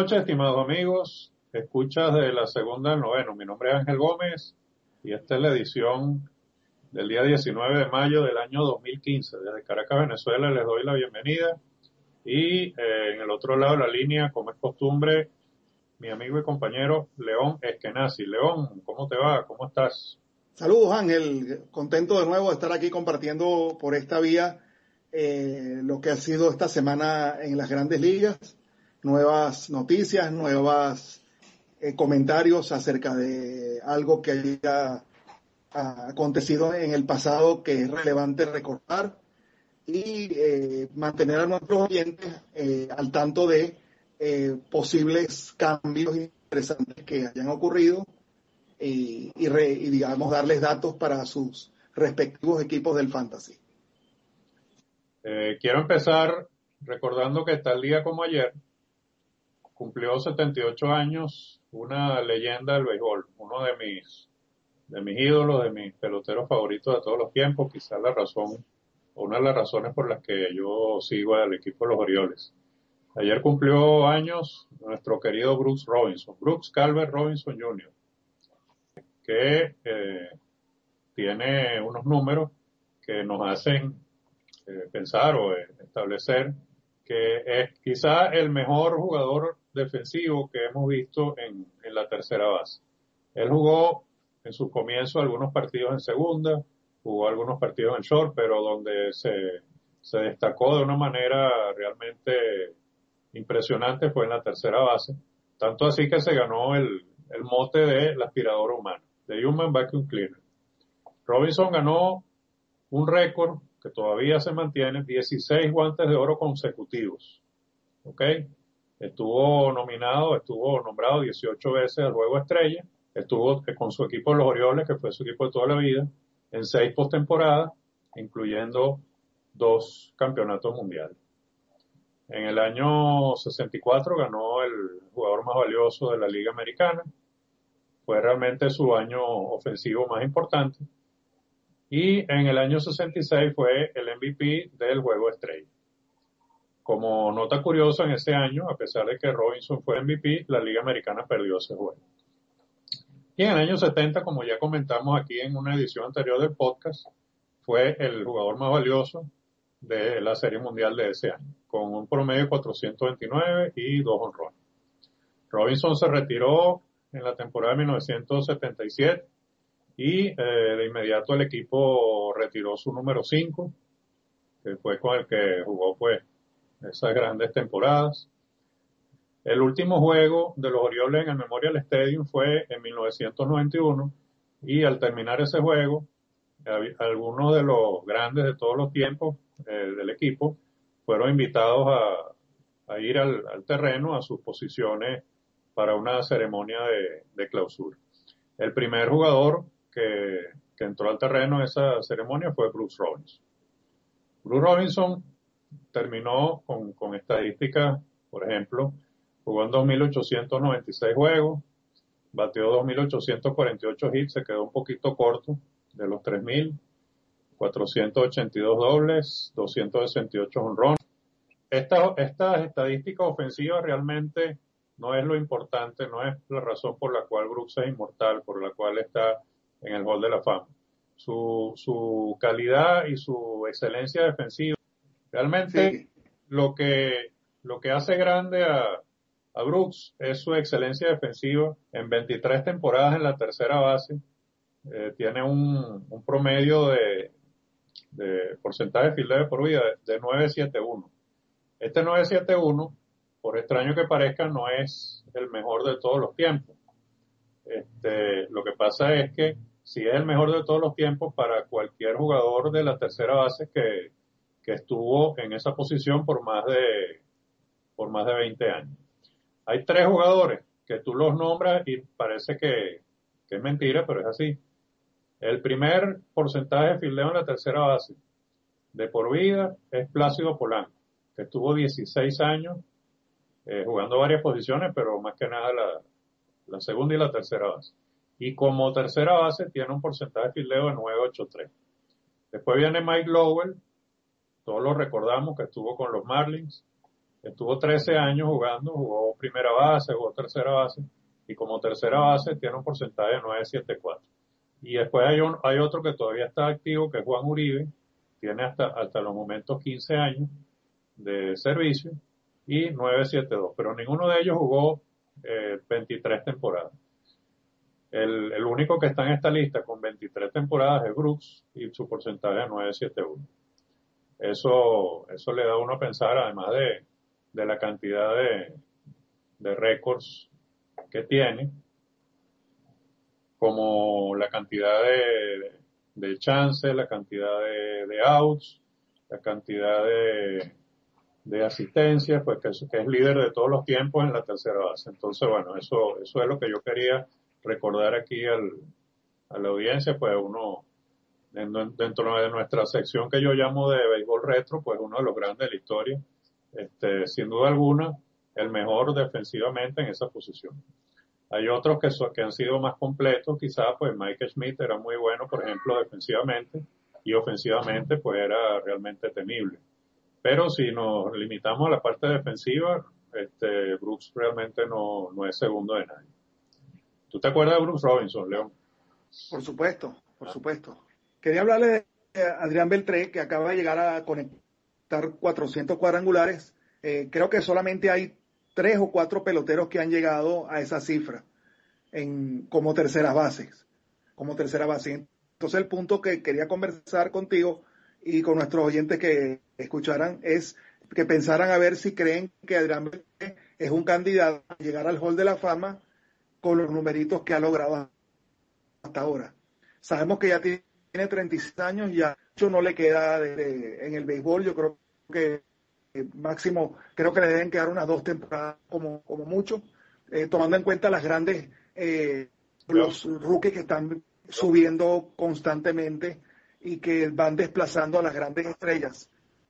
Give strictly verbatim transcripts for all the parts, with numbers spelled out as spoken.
noches, estimados amigos. Escuchas de la segunda del noveno. Mi nombre es Ángel Gómez y esta es la edición del día diecinueve de mayo del año dos mil quince. Desde Caracas, Venezuela, les doy la bienvenida. Y eh, en el otro lado de la línea, como es costumbre, mi amigo y compañero León Eskenazi. León, ¿cómo te va? ¿Cómo estás? Saludos, Ángel. Contento de nuevo de estar aquí compartiendo por esta vía eh, lo que ha sido esta semana en las grandes ligas. Nuevas noticias, nuevos eh, comentarios acerca de algo que haya ah, acontecido en el pasado que es relevante recordar y eh, mantener a nuestros oyentes eh, al tanto de eh, posibles cambios interesantes que hayan ocurrido y, y, re, y digamos darles datos para sus respectivos equipos del fantasy. Eh, quiero empezar recordando que tal día como ayer cumplió setenta y ocho años una leyenda del béisbol, uno de mis de mis ídolos, de mis peloteros favoritos de todos los tiempos, quizás la razón, una de las razones por las que yo sigo al equipo de los Orioles. Ayer cumplió años nuestro querido Brooks Robinson, Brooks Calvert Robinson junior, que eh, tiene unos números que nos hacen eh, pensar o eh, establecer que es quizá el mejor jugador defensivo que hemos visto en, en la tercera base. Él jugó en sus comienzos algunos partidos en segunda, jugó algunos partidos en short, pero donde se, se destacó de una manera realmente impresionante fue en la tercera base, tanto así que se ganó el, el mote de el aspirador humano, de Human Vacuum Cleaner. Robinson ganó un récord que todavía se mantiene, dieciséis guantes de oro consecutivos. ¿Ok? Estuvo nominado, estuvo nombrado dieciocho veces al Juego Estrella, estuvo con su equipo los Orioles, que fue su equipo de toda la vida, en seis postemporadas, incluyendo dos campeonatos mundiales. En el año sesenta y cuatro ganó el jugador más valioso de la Liga Americana. Fue realmente su año ofensivo más importante. Y en el año sesenta y seis fue el M V P del Juego Estrella. Como nota curiosa, en ese año, a pesar de que Robinson fue M V P, la Liga Americana perdió ese juego. Y en el año setenta, como ya comentamos aquí en una edición anterior del podcast, fue el jugador más valioso de la Serie Mundial de ese año, con un promedio de cuatrocientos veintinueve y dos honrones. Robinson se retiró en la temporada de mil novecientos setenta y siete y eh, de inmediato el equipo retiró su número cinco, que fue con el que jugó pues esas grandes temporadas. El último juego de los Orioles en el Memorial Stadium fue en mil novecientos noventa y uno y al terminar ese juego, algunos de los grandes de todos los tiempos eh, del equipo fueron invitados a, a ir al, al terreno, a sus posiciones para una ceremonia de, de clausura. El primer jugador que, que entró al terreno en esa ceremonia fue Brooks Robinson. Brooks Robinson terminó con, con estadísticas, por ejemplo, jugó en dos mil ochocientos noventa y seis juegos, bateó dos mil ochocientos cuarenta y ocho hits, se quedó un poquito corto de los tres mil, cuatrocientos ochenta y dos dobles, doscientos sesenta y ocho honrones. Estas esta estadísticas ofensivas realmente no es lo importante, no es la razón por la cual Brooks es inmortal, por la cual está en el Hall de la Fama. Su, su calidad y su excelencia defensiva, realmente sí. lo que, lo que hace grande a, a Brooks es su excelencia defensiva. En veintitrés temporadas en la tercera base, eh, tiene un, un promedio de, de porcentaje de fildeo por vida de, de nueve setenta y uno. Este nueve setenta y uno, por extraño que parezca, no es el mejor de todos los tiempos. Este, lo que pasa es que si es el mejor de todos los tiempos para cualquier jugador de la tercera base que, que estuvo en esa posición por más de, por más de veinte años. Hay tres jugadores que tú los nombras y parece que, que es mentira, pero es así. El primer porcentaje de fildeo en la tercera base de por vida es Plácido Polanco, que estuvo dieciséis años eh, jugando varias posiciones, pero más que nada la, la segunda y la tercera base. Y como tercera base tiene un porcentaje de fildeo de nueve ochenta y tres. Después viene Mike Lowell, todos lo recordamos, que estuvo con los Marlins, Estuvo trece años jugando, jugó primera base, jugó tercera base, y como tercera base tiene un porcentaje de nueve setenta y cuatro. Y después hay, un, hay otro que todavía está activo, que es Juan Uribe, tiene hasta, hasta los momentos quince años de servicio y nueve setenta y dos, pero ninguno de ellos jugó eh, veintitrés temporadas. El, el único que está en esta lista con veintitrés temporadas es Brooks y su porcentaje es nueve setenta y uno. Eso, eso le da a uno a pensar, además de, de la cantidad de, de récords que tiene, como la cantidad de, de chances, la cantidad de, de outs, la cantidad de, de asistencias, pues que es, que es líder de todos los tiempos en la tercera base. Entonces, bueno, eso, eso es lo que yo quería recordar aquí al, a la audiencia, pues uno, dentro de nuestra sección que yo llamo de béisbol retro, pues uno de los grandes de la historia, este, sin duda alguna, el mejor defensivamente en esa posición. Hay otros que, son, que han sido más completos, quizás pues Mike Schmidt era muy bueno, por ejemplo, defensivamente, y ofensivamente pues era realmente temible. Pero si nos limitamos a la parte defensiva, este, Brooks realmente no, no es segundo de nadie. ¿Tú te acuerdas de Brooks Robinson, León? Por supuesto, por supuesto. Quería hablarle de Adrián Beltré, que acaba de llegar a conectar cuatrocientos cuadrangulares. Eh, creo que solamente hay tres o cuatro peloteros que han llegado a esa cifra en, como terceras bases, como tercera base. Entonces el punto que quería conversar contigo y con nuestros oyentes que escucharan es que pensaran a ver si creen que Adrián Beltré es un candidato a llegar al Hall de la Fama con los numeritos que ha logrado hasta ahora. Sabemos que ya tiene treinta y seis años, ya mucho no le queda de, de, en el béisbol. Yo creo que eh, máximo, creo que le deben quedar unas dos temporadas como, como mucho, eh, tomando en cuenta las grandes, eh, los rookies que están subiendo constantemente y que van desplazando a las grandes estrellas.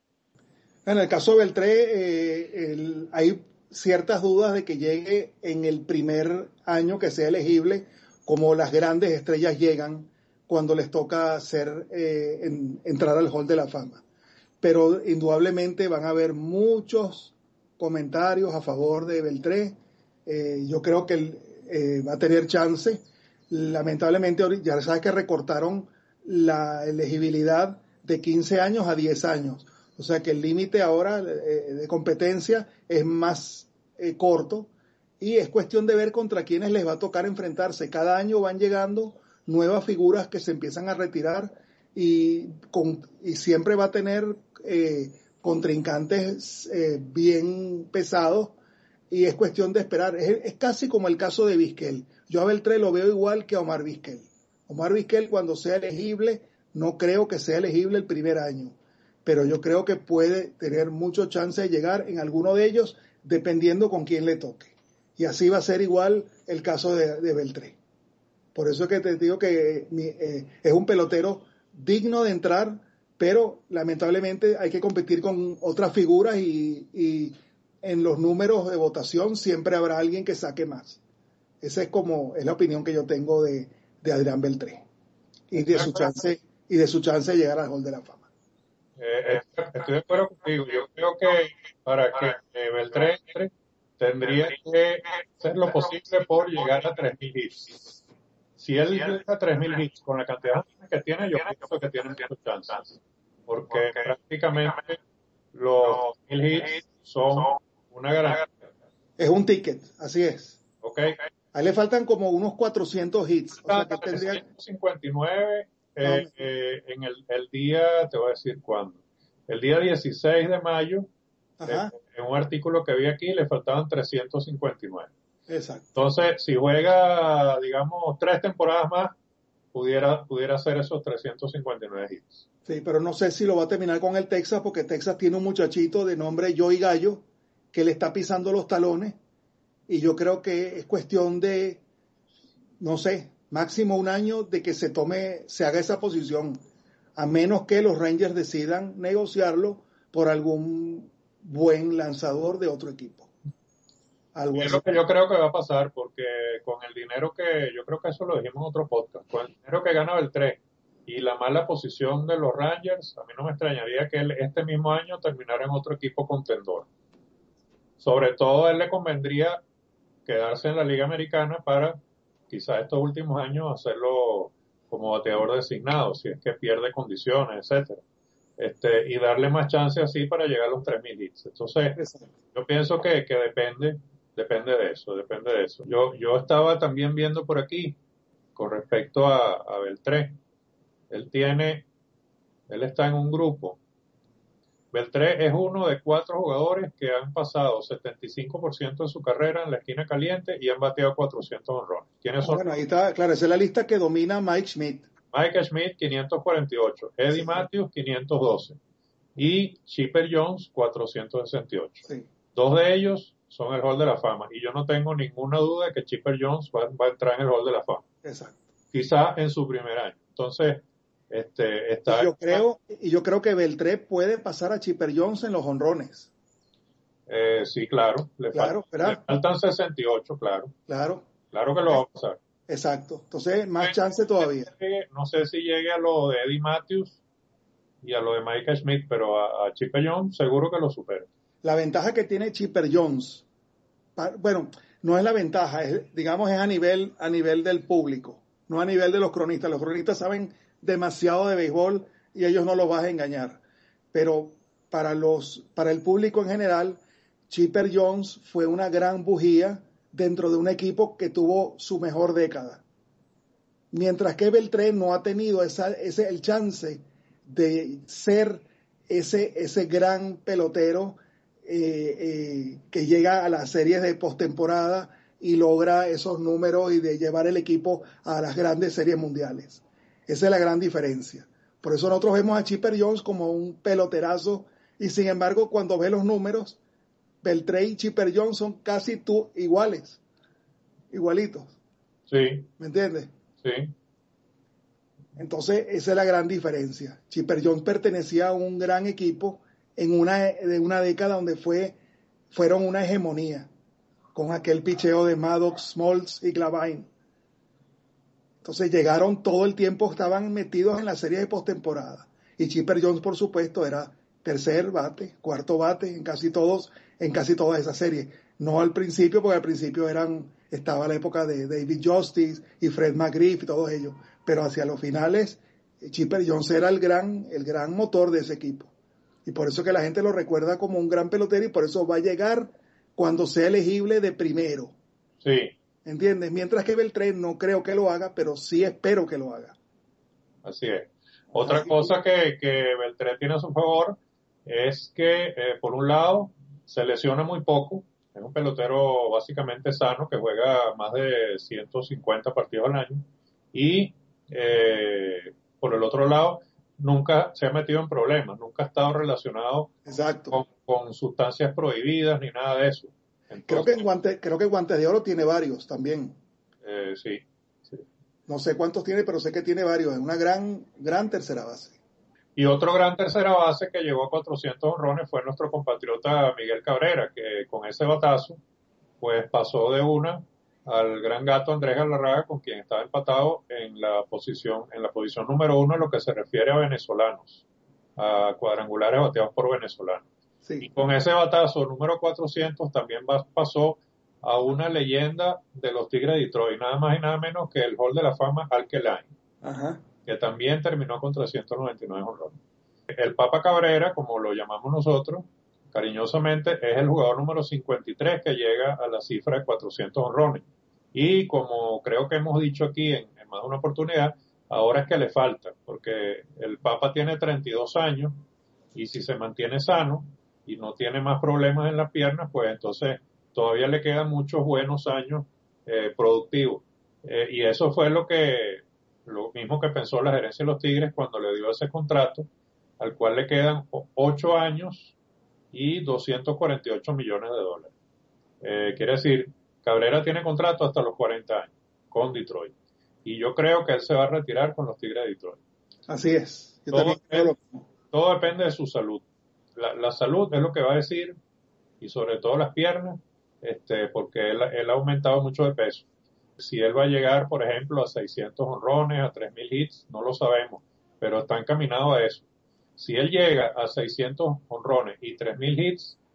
En el caso de Beltré, eh, el, hay ciertas dudas de que llegue en el primer año que sea elegible, como las grandes estrellas llegan cuando les toca hacer, eh, en, entrar al Hall de la Fama. Pero indudablemente van a haber muchos comentarios a favor de Beltré. Eh, yo creo que él, eh, va a tener chance. Lamentablemente, ya sabes que recortaron la elegibilidad de quince años a diez años. O sea que el límite ahora eh, de competencia es más eh, corto y es cuestión de ver contra quiénes les va a tocar enfrentarse. Cada año van llegando nuevas figuras que se empiezan a retirar y, con, y siempre va a tener eh, contrincantes eh, bien pesados y es cuestión de esperar. Es, es casi como el caso de Vizquel. Yo a Beltré lo veo igual que a Omar Vizquel. Omar Vizquel, cuando sea elegible, no creo que sea elegible el primer año, pero yo creo que puede tener mucho chance de llegar en alguno de ellos, dependiendo con quién le toque. Y así va a ser igual el caso de, de Beltré. Por eso es que te digo que eh, es un pelotero digno de entrar, pero lamentablemente hay que competir con otras figuras y, y en los números de votación siempre habrá alguien que saque más. Esa es como es la opinión que yo tengo de, de Adrián Beltré y de su chance y de su chance de llegar al Hall de la Fama. Eh, estoy de acuerdo contigo. Yo creo que para que eh, Beltré entre, tendría que hacer lo posible por llegar a tres mil hits. Si él llega a tres mil hits con la cantidad que tiene, yo pienso que tiene muchas chances. Porque prácticamente los mil hits son una garantía. Es un ticket, así es. Okay. A él le faltan como unos cuatrocientos hits. O sea que tendría cincuenta y nueve eh, eh, en el, el día, te voy a decir cuándo. El día dieciséis de mayo, eh, en un artículo que vi aquí, le faltaban trescientos cincuenta y nueve. Exacto. Entonces, si juega, digamos, tres temporadas más, pudiera, pudiera hacer esos trescientos cincuenta y nueve hits. Sí, pero no sé si lo va a terminar con el Texas, porque Texas tiene un muchachito de nombre Joey Gallo que le está pisando los talones. Y yo creo que es cuestión de, no sé, máximo un año de que se tome, se haga esa posición, a menos que los Rangers decidan negociarlo por algún buen lanzador de otro equipo. Algo es así. Lo que yo creo que va a pasar, porque con el dinero que, yo creo que eso lo dijimos en otro podcast, con el dinero que gana Beltré y la mala posición de los Rangers, a mí no me extrañaría que él este mismo año terminara en otro equipo contendor. Sobre todo a él le convendría quedarse en la Liga Americana para quizás estos últimos años hacerlo como bateador designado, si es que pierde condiciones, etcétera. Este, y darle más chance así para llegar a los tres mil hits. Entonces, Exacto. yo pienso que, que depende, depende de eso, depende de eso. Yo, yo estaba también viendo por aquí con respecto a, a Beltré. Él tiene, él está en un grupo. Beltré es uno de cuatro jugadores que han pasado setenta y cinco por ciento de su carrera en la esquina caliente y han bateado cuatrocientos honrones. ¿Quiénes Ah, son? bueno, ahí está, claro, esa es la lista que domina Mike Schmidt. Mike Schmidt, quinientos cuarenta y ocho. Eddie Sí, Matthews, quinientos doce. Y Chipper Jones, cuatrocientos sesenta y ocho. sí. Dos de ellos son el Hall de la Fama. Y yo no tengo ninguna duda de que Chipper Jones va, va a entrar en el Hall de la Fama. Exacto. Quizá en su primer año. Entonces, este, Y está... yo creo, y yo creo que Beltré puede pasar a Chipper Jones en los honrones. Eh, sí, claro. Le, falta, Claro, le ¿verdad? faltan sesenta y ocho, claro. Claro. Claro que lo va a pasar. Exacto. Entonces, más chance todavía. No sé si llegue a lo de Eddie Matthews y a lo de Mike Schmidt, pero a, a Chipper Jones seguro que lo supera. La ventaja que tiene Chipper Jones, bueno, no es la ventaja, es, digamos, es a nivel, a nivel del público, no a nivel de los cronistas. Los cronistas saben demasiado de béisbol y ellos no los van a engañar. Pero para, los, para el público en general, Chipper Jones fue una gran bujía dentro de un equipo que tuvo su mejor década. Mientras que Beltré no ha tenido esa, ese, el chance de ser ese, ese gran pelotero eh, eh, que llega a las series de postemporada y logra esos números y de llevar el equipo a las grandes series mundiales. Esa es la gran diferencia. Por eso nosotros vemos a Chipper Jones como un peloterazo y sin embargo cuando ves los números, Beltré y Chipper Jones son casi tú iguales, igualitos. Sí. ¿Me entiendes? Sí. Entonces, esa es la gran diferencia. Chipper Jones pertenecía a un gran equipo en una, de una década donde fue, fueron una hegemonía, con aquel picheo de Maddox, Smoltz y Glavine. Entonces llegaron todo el tiempo, estaban metidos en la serie de postemporada. Y Chipper Jones, por supuesto, era tercer bate, cuarto bate en casi todos, en casi todas esas series. No al principio, porque al principio eran, estaba la época de David Justice y Fred McGriff y todos ellos. Pero hacia los finales, Chipper Jones era el gran, el gran motor de ese equipo. Y por eso que la gente lo recuerda como un gran pelotero y por eso va a llegar cuando sea elegible de primero. Sí. ¿Entiendes? Mientras que Beltré no creo que lo haga, pero sí espero que lo haga. Así es. Otra Así cosa que, que Beltré tiene a su favor es que, eh, por un lado, se lesiona muy poco. Es un pelotero básicamente sano que juega más de ciento cincuenta partidos al año. Y, eh, por el otro lado, nunca se ha metido en problemas, nunca ha estado relacionado Exacto. con, con sustancias prohibidas ni nada de eso. Entonces, creo que en guante, creo que Guante de Oro tiene varios también. Eh, sí, sí. No sé cuántos tiene, pero sé que tiene varios. Es una gran, gran tercera base. Y otro gran tercera base que llegó a cuatrocientos honrones fue nuestro compatriota Miguel Cabrera, que con ese batazo, pues pasó de una al gran gato Andrés Galarraga, con quien estaba empatado en la posición, en la posición número uno en lo que se refiere a venezolanos, a cuadrangulares bateados por venezolanos. Sí. Y con ese batazo número cuatrocientos también pasó a una leyenda de los Tigres de Detroit, nada más y nada menos que el Hall de la Fama Al Kelain, Ajá. que también terminó con trescientos noventa y nueve honrones. El Papa Cabrera, como lo llamamos nosotros, cariñosamente, es el jugador número cincuenta y tres que llega a la cifra de cuatrocientos honrones. Y como creo que hemos dicho aquí en, en más de una oportunidad, ahora es que le falta, porque el Papa tiene treinta y dos años y si se mantiene sano y no tiene más problemas en las piernas, pues entonces todavía le quedan muchos buenos años eh, productivos. Eh, y eso fue lo que, lo mismo que pensó la gerencia de los Tigres cuando le dio ese contrato, al cual le quedan ocho años y doscientos cuarenta y ocho millones de dólares. Eh, quiere decir, Cabrera tiene contrato hasta los cuarenta años con Detroit. Y yo creo que él se va a retirar con los Tigres de Detroit. Así es. Yo todo, también creo depende, lo... todo depende de su salud. La, la salud es lo que va a decir, y sobre todo las piernas, este, porque él, él ha aumentado mucho de peso. Si él va a llegar, por ejemplo, a seiscientos honrones, a tres mil hits, no lo sabemos, pero está encaminado a eso. Si él llega a seiscientos honrones y tres mil hits,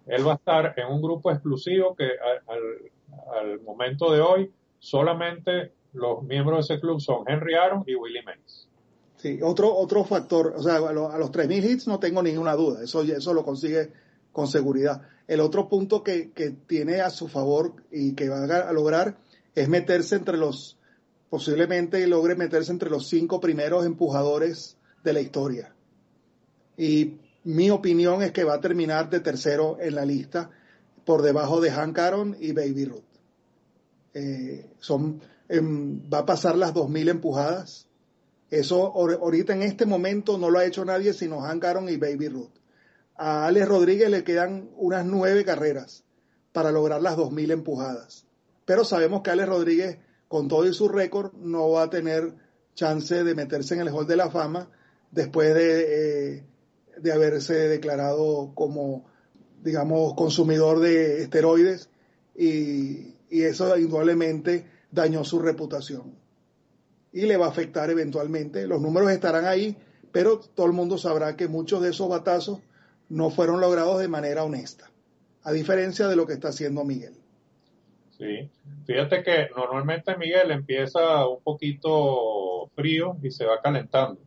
él va a estar en un grupo exclusivo que al, al momento de hoy solamente los miembros de ese club son Henry Aaron y Willie Mays. Sí, otro, otro factor, o sea, a, lo, a los tres mil hits no tengo ninguna duda, eso, eso lo consigue con seguridad. El otro punto que, que tiene a su favor y que va a lograr es meterse entre los, posiblemente logre meterse entre los cinco primeros empujadores de la historia. Y mi opinión es que va a terminar de tercero en la lista, por debajo de Hank Aaron y Baby Ruth. Eh, son, eh, va a pasar las dos mil empujadas. Eso ahorita en este momento no lo ha hecho nadie sino Hank Aaron y Baby Ruth. A Alex Rodríguez le quedan unas nueve carreras para lograr las dos mil empujadas. Pero sabemos que Alex Rodríguez, con todo y su récord, no va a tener chance de meterse en el Hall de la Fama después de, eh, de haberse declarado como, digamos, consumidor de esteroides y, y eso indudablemente dañó su reputación. Y le va a afectar eventualmente. Los números estarán ahí, pero todo el mundo sabrá que muchos de esos batazos no fueron logrados de manera honesta, a diferencia de lo que está haciendo Miguel. Sí, fíjate que normalmente Miguel empieza un poquito frío y se va calentando.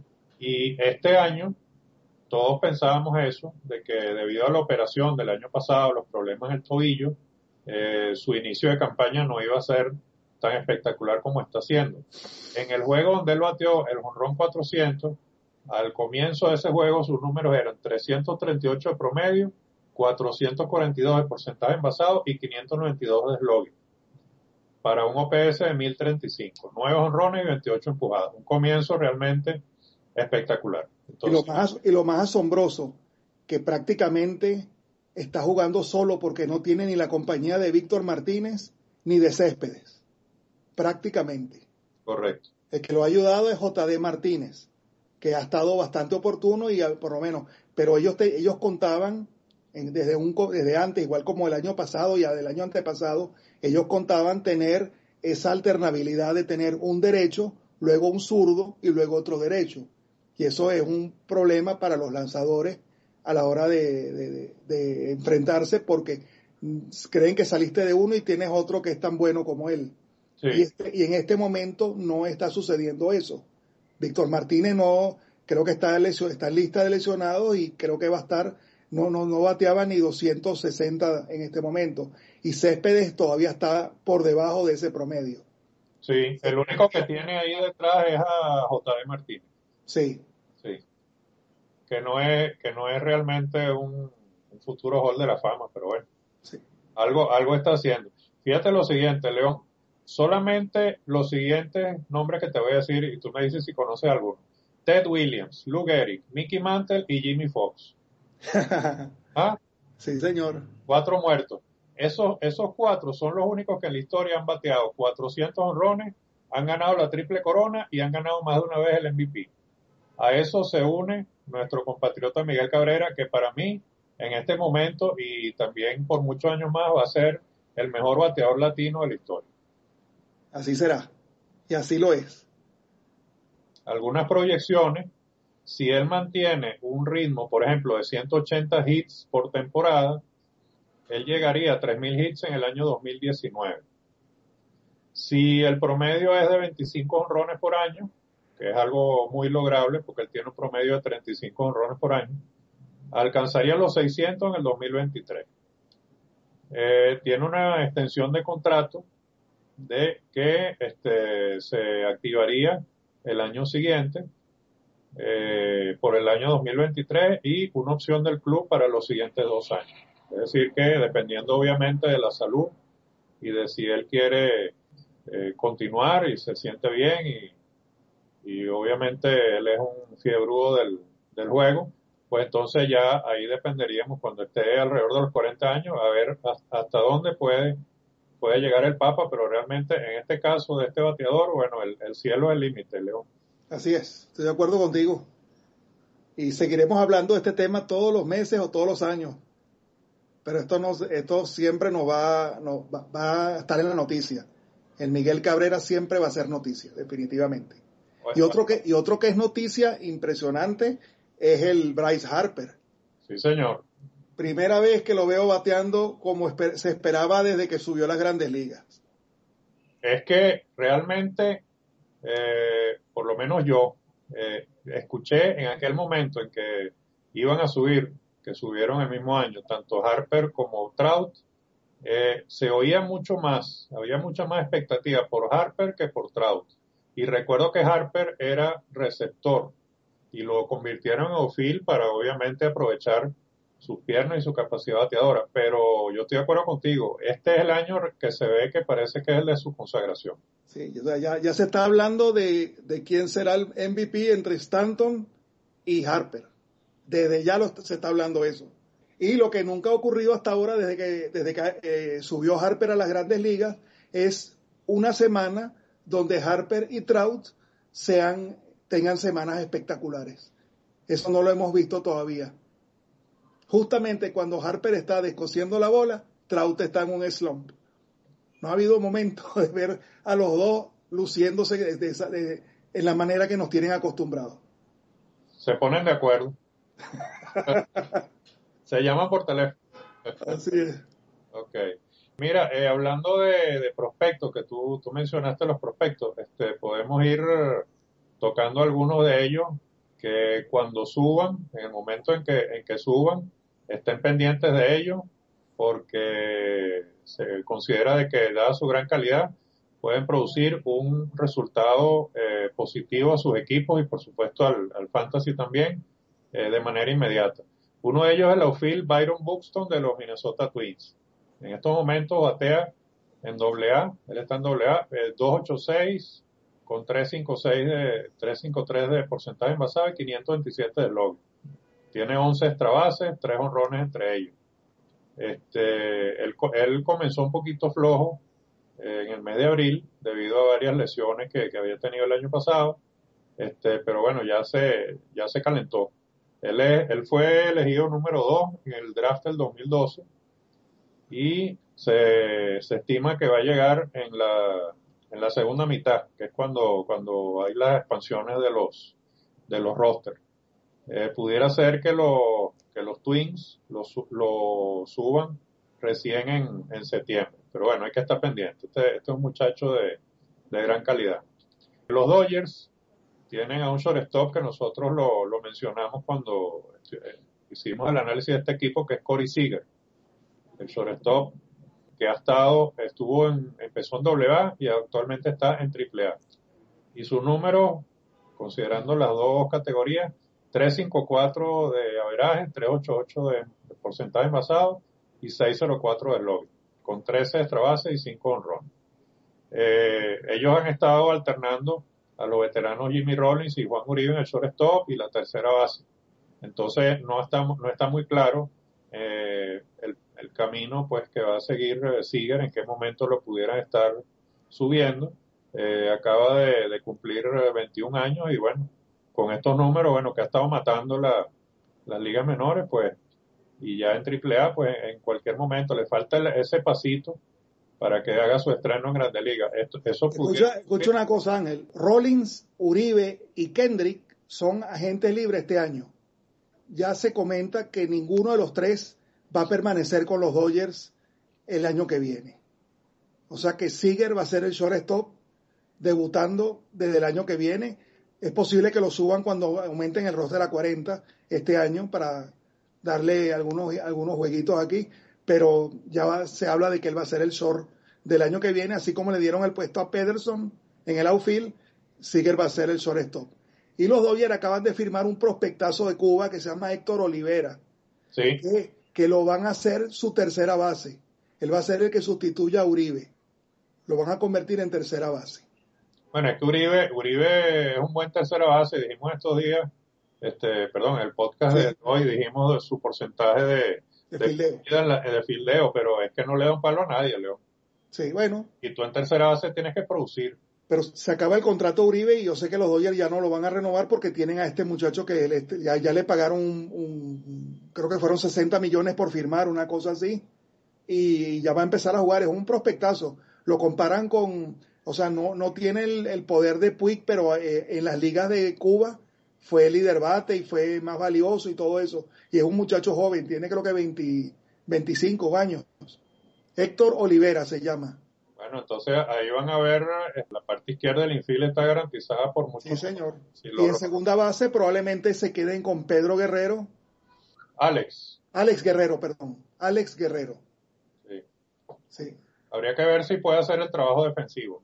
Y este año todos pensábamos eso, de que debido a la operación del año pasado, los problemas en el tobillo, eh, su inicio de campaña no iba a ser tan espectacular como está haciendo. En el juego donde él bateó el jonrón cuatrocientos, al comienzo de ese juego sus números eran trescientos treinta y ocho de promedio, cuatrocientos cuarenta y dos de porcentaje envasado y quinientos noventa y dos de slogan, para un O P S de mil treinta y cinco, nueve jonrones y veintiocho empujadas. Un comienzo realmente espectacular. Entonces, y, lo más, y lo más asombroso, que prácticamente está jugando solo porque no tiene ni la compañía de Víctor Martínez ni de Céspedes. Prácticamente. Correcto. El que lo ha ayudado es J D Martínez, que ha estado bastante oportuno y por lo menos, pero ellos te, ellos contaban en, desde un desde antes, igual como el año pasado y del año antepasado, ellos contaban tener esa alternabilidad de tener un derecho, luego un zurdo y luego otro derecho. Y eso es un problema para los lanzadores a la hora de, de, de, de enfrentarse, porque creen que saliste de uno y tienes otro que es tan bueno como él. Sí. Y, este, y en este momento no está sucediendo eso. Víctor Martínez no, creo que está, lesio, está en lista de lesionados y creo que va a estar, no, no, no bateaba ni doscientos sesenta en este momento. Y Céspedes todavía está por debajo de ese promedio. Sí, el único que tiene ahí detrás es a J D Martínez. Sí. Sí. Que no es, que no es realmente un, un futuro Hall de la Fama, pero bueno. Sí. Algo, algo está haciendo. Fíjate lo siguiente, León. Solamente los siguientes nombres que te voy a decir y tú me dices si conoces alguno. Ted Williams, Lou Gehrig, Mickey Mantle y Jimmy Fox. ¿Ah? Sí, señor. Cuatro muertos. Esos, esos cuatro son los únicos que en la historia han bateado cuatrocientos honrones, han ganado la triple corona y han ganado más de una vez el M V P. A eso se une nuestro compatriota Miguel Cabrera, que para mí, en este momento y también por muchos años más, va a ser el mejor bateador latino de la historia. Así será. Y así lo es. Algunas proyecciones, si él mantiene un ritmo, por ejemplo, de ciento ochenta hits por temporada, él llegaría a tres mil hits en el año dos mil diecinueve. Si el promedio es de veinticinco honrones por año, que es algo muy lograble porque él tiene un promedio de treinta y cinco honrones por año, alcanzaría los seiscientos en el dos mil veintitrés. Eh, tiene una extensión de contrato de que este, se activaría el año siguiente, eh, por el año dos mil veintitrés, y una opción del club para los siguientes dos años. Es decir que dependiendo obviamente de la salud y de si él quiere eh, continuar y se siente bien y, y obviamente él es un fiebrudo del, del juego, pues entonces ya ahí dependeríamos cuando esté alrededor de los cuarenta años a ver hasta dónde puede puede llegar el Papa, pero realmente en este caso de este bateador, bueno, el, el cielo es el límite, León. Así es, estoy de acuerdo contigo. Y seguiremos hablando de este tema todos los meses o todos los años. Pero esto, nos, esto siempre nos va, nos va, va a estar en la noticia. El Miguel Cabrera siempre va a ser noticia, definitivamente. Bueno, y, otro que, y otro que es noticia impresionante es el Bryce Harper. Sí, señor. Primera vez que lo veo bateando como esper- se esperaba desde que subió a las Grandes Ligas. Es que realmente, eh, por lo menos yo, eh, escuché en aquel momento en que iban a subir, que subieron el mismo año, tanto Harper como Trout, eh, se oía mucho más, había mucha más expectativa por Harper que por Trout. Y recuerdo que Harper era receptor y lo convirtieron en outfield para obviamente aprovechar sus piernas y su capacidad bateadora. Pero yo estoy de acuerdo contigo, este es el año que se ve que parece que es el de su consagración. Sí, ya, ya se está hablando de, de quién será el M V P entre Stanton y Harper. Desde ya lo, se está hablando eso. Y lo que nunca ha ocurrido hasta ahora, desde que, desde que eh, subió Harper a las Grandes Ligas, es una semana donde Harper y Trout sean, tengan semanas espectaculares. Eso no lo hemos visto todavía. Justamente cuando Harper está descosiendo la bola, Trout está en un slump. No ha habido momento de ver a los dos luciéndose de, de, de, en la manera que nos tienen acostumbrados. Se ponen de acuerdo. Se llaman por teléfono. Así es. Ok. Mira, eh, hablando de, de prospectos, que tú, tú mencionaste los prospectos, este, podemos ir tocando algunos de ellos que cuando suban, en el momento en que, en que suban, estén pendientes de ellos, porque se considera de que, dada su gran calidad, pueden producir un resultado eh, positivo a sus equipos y por supuesto al, al fantasy también, eh, de manera inmediata. Uno de ellos es el outfield Byron Buxton de los Minnesota Twins. En estos momentos batea en doble A, él está en doble A, eh, dos ochenta y seis con trescientos cincuenta y seis de, trescientos cincuenta y tres de porcentaje envasado y quinientos veintisiete de log. Tiene once extra bases, tres honrones entre ellos. Este, él, él comenzó un poquito flojo eh, en el mes de abril debido a varias lesiones que, que había tenido el año pasado, este, pero bueno, ya se, ya se calentó. Él, es, él fue elegido número dos en el draft del dos mil doce y se, se estima que va a llegar en la, en la segunda mitad, que es cuando, cuando hay las expansiones de los, de los rosters. Eh, pudiera ser que, lo, que los Twins lo, lo suban recién en, en septiembre, pero bueno, hay que estar pendiente. Este, este es un muchacho de, de gran calidad. Los Dodgers tienen a un shortstop que nosotros lo, lo mencionamos cuando eh, hicimos el análisis de este equipo, que es Corey Seager, el shortstop que ha estado, estuvo en, empezó en doble A y actualmente está en triple A. Y su número, considerando las dos categorías, trescientos cincuenta y cuatro de averaje, trescientos ochenta y ocho de, de porcentaje envasado y seiscientos cuatro de lobby, con trece extra bases y cinco honrones. Eh, ellos han estado alternando a los veteranos Jimmy Rollins y Juan Uribe en el shortstop y la tercera base. Entonces no está, no está muy claro eh, el, el camino pues que va a seguir eh, Seager, en qué momento lo pudieran estar subiendo. Eh, acaba de, de cumplir veintiún años y bueno, con estos números, bueno, que ha estado matando la, las ligas menores, pues, y ya en triple A, pues en cualquier momento le falta el, ese pasito para que haga su estreno en Grandes Ligas. Esto, eso pudiera... Escucha, escucha una cosa, Ángel. Rollins, Uribe y Kendrick son agentes libres este año. Ya se comenta que ninguno de los tres va a permanecer con los Dodgers el año que viene. O sea que Seager va a ser el shortstop debutando desde el año que viene. Es posible que lo suban cuando aumenten el roster a cuarenta este año para darle algunos, algunos jueguitos aquí, pero ya va, se habla de que él va a ser el short del año que viene, así como le dieron el puesto a Pederson en el outfield, Seager va a ser el shortstop. Y los Dodgers acaban de firmar un prospectazo de Cuba que se llama Héctor Olivera, Sí. que, que lo van a hacer su tercera base. Él va a ser el que sustituya a Uribe. Lo van a convertir en tercera base. Bueno, es que Uribe, Uribe es un buen tercera base. Dijimos estos días, este, perdón, en el podcast Sí, de hoy dijimos de su porcentaje de, de de, fildeo. de, de fildeo, pero es que no le da un palo a nadie, León. Sí, bueno. Y tú en tercera base tienes que producir. Pero se acaba el contrato de Uribe y yo sé que los Dodgers ya no lo van a renovar porque tienen a este muchacho que le, ya, ya le pagaron un, un, creo que fueron sesenta millones por firmar, una cosa así, y ya va a empezar a jugar. Es un prospectazo. Lo comparan con, o sea, no, no tiene el, el poder de Puig, pero eh, en las ligas de Cuba fue líder bate y fue más valioso y todo eso. Y es un muchacho joven, tiene creo que veinte, veinticinco años. Héctor Olivera se llama. Bueno, entonces ahí van a ver, eh, la parte izquierda del infield está garantizada por Sí, muchos años. señor. Si Y lo en segunda base probablemente se queden con Pedro Guerrero. Alex. Alex Guerrero, perdón. Alex Guerrero. Sí. Sí, Habría que ver si puede hacer el trabajo defensivo.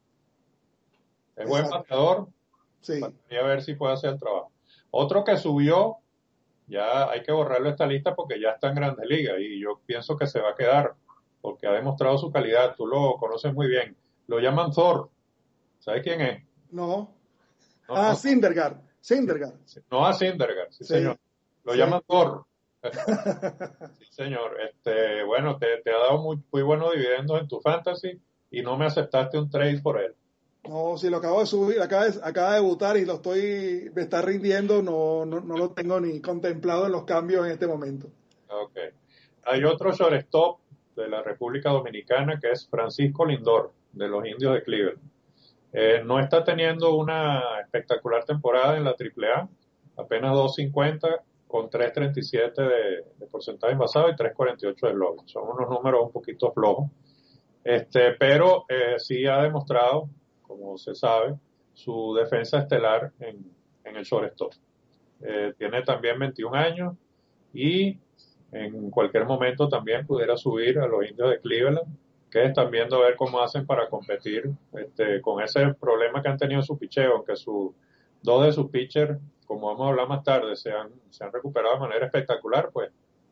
Es buen exacto. bateador, Sí. faltaría ver si puede hacer el trabajo. Otro que subió, ya hay que borrarlo de esta lista porque ya está en Grandes Ligas y yo pienso que se va a quedar porque ha demostrado su calidad. Tú lo conoces muy bien. Lo llaman Thor. ¿Sabes quién es? No. No, Ah, no, Syndergaard. sí, Syndergaard. sí. No a Syndergaard, sí señor. Sí, Lo sí. llaman Thor. Sí señor. Este, bueno, te, te ha dado muy, muy buenos dividendos en tu fantasy y no me aceptaste un trade por él. No, si lo acabo de subir, acaba de, acaba de debutar y lo estoy, me está rindiendo, no, no, no lo tengo ni contemplado en los cambios en este momento. Ok. Hay otro shortstop de la República Dominicana que es Francisco Lindor, de los Indios de Cleveland. Eh, no está teniendo una espectacular temporada en la Triple A, apenas dos cincuenta con tres treinta y siete de, de porcentaje envasado y tres cuarenta y ocho de log. Son unos números un poquito flojos. Este, pero eh, sí ha demostrado, como se sabe, su defensa estelar en, en el shortstop. Eh, tiene también veintiún años y en cualquier momento también pudiera subir a los Indios de Cleveland, que están viendo a ver cómo hacen para competir este, con ese problema que han tenido su picheo, aunque su, dos de sus pitchers, como vamos a hablar más tarde, se han, se han recuperado de manera espectacular, pues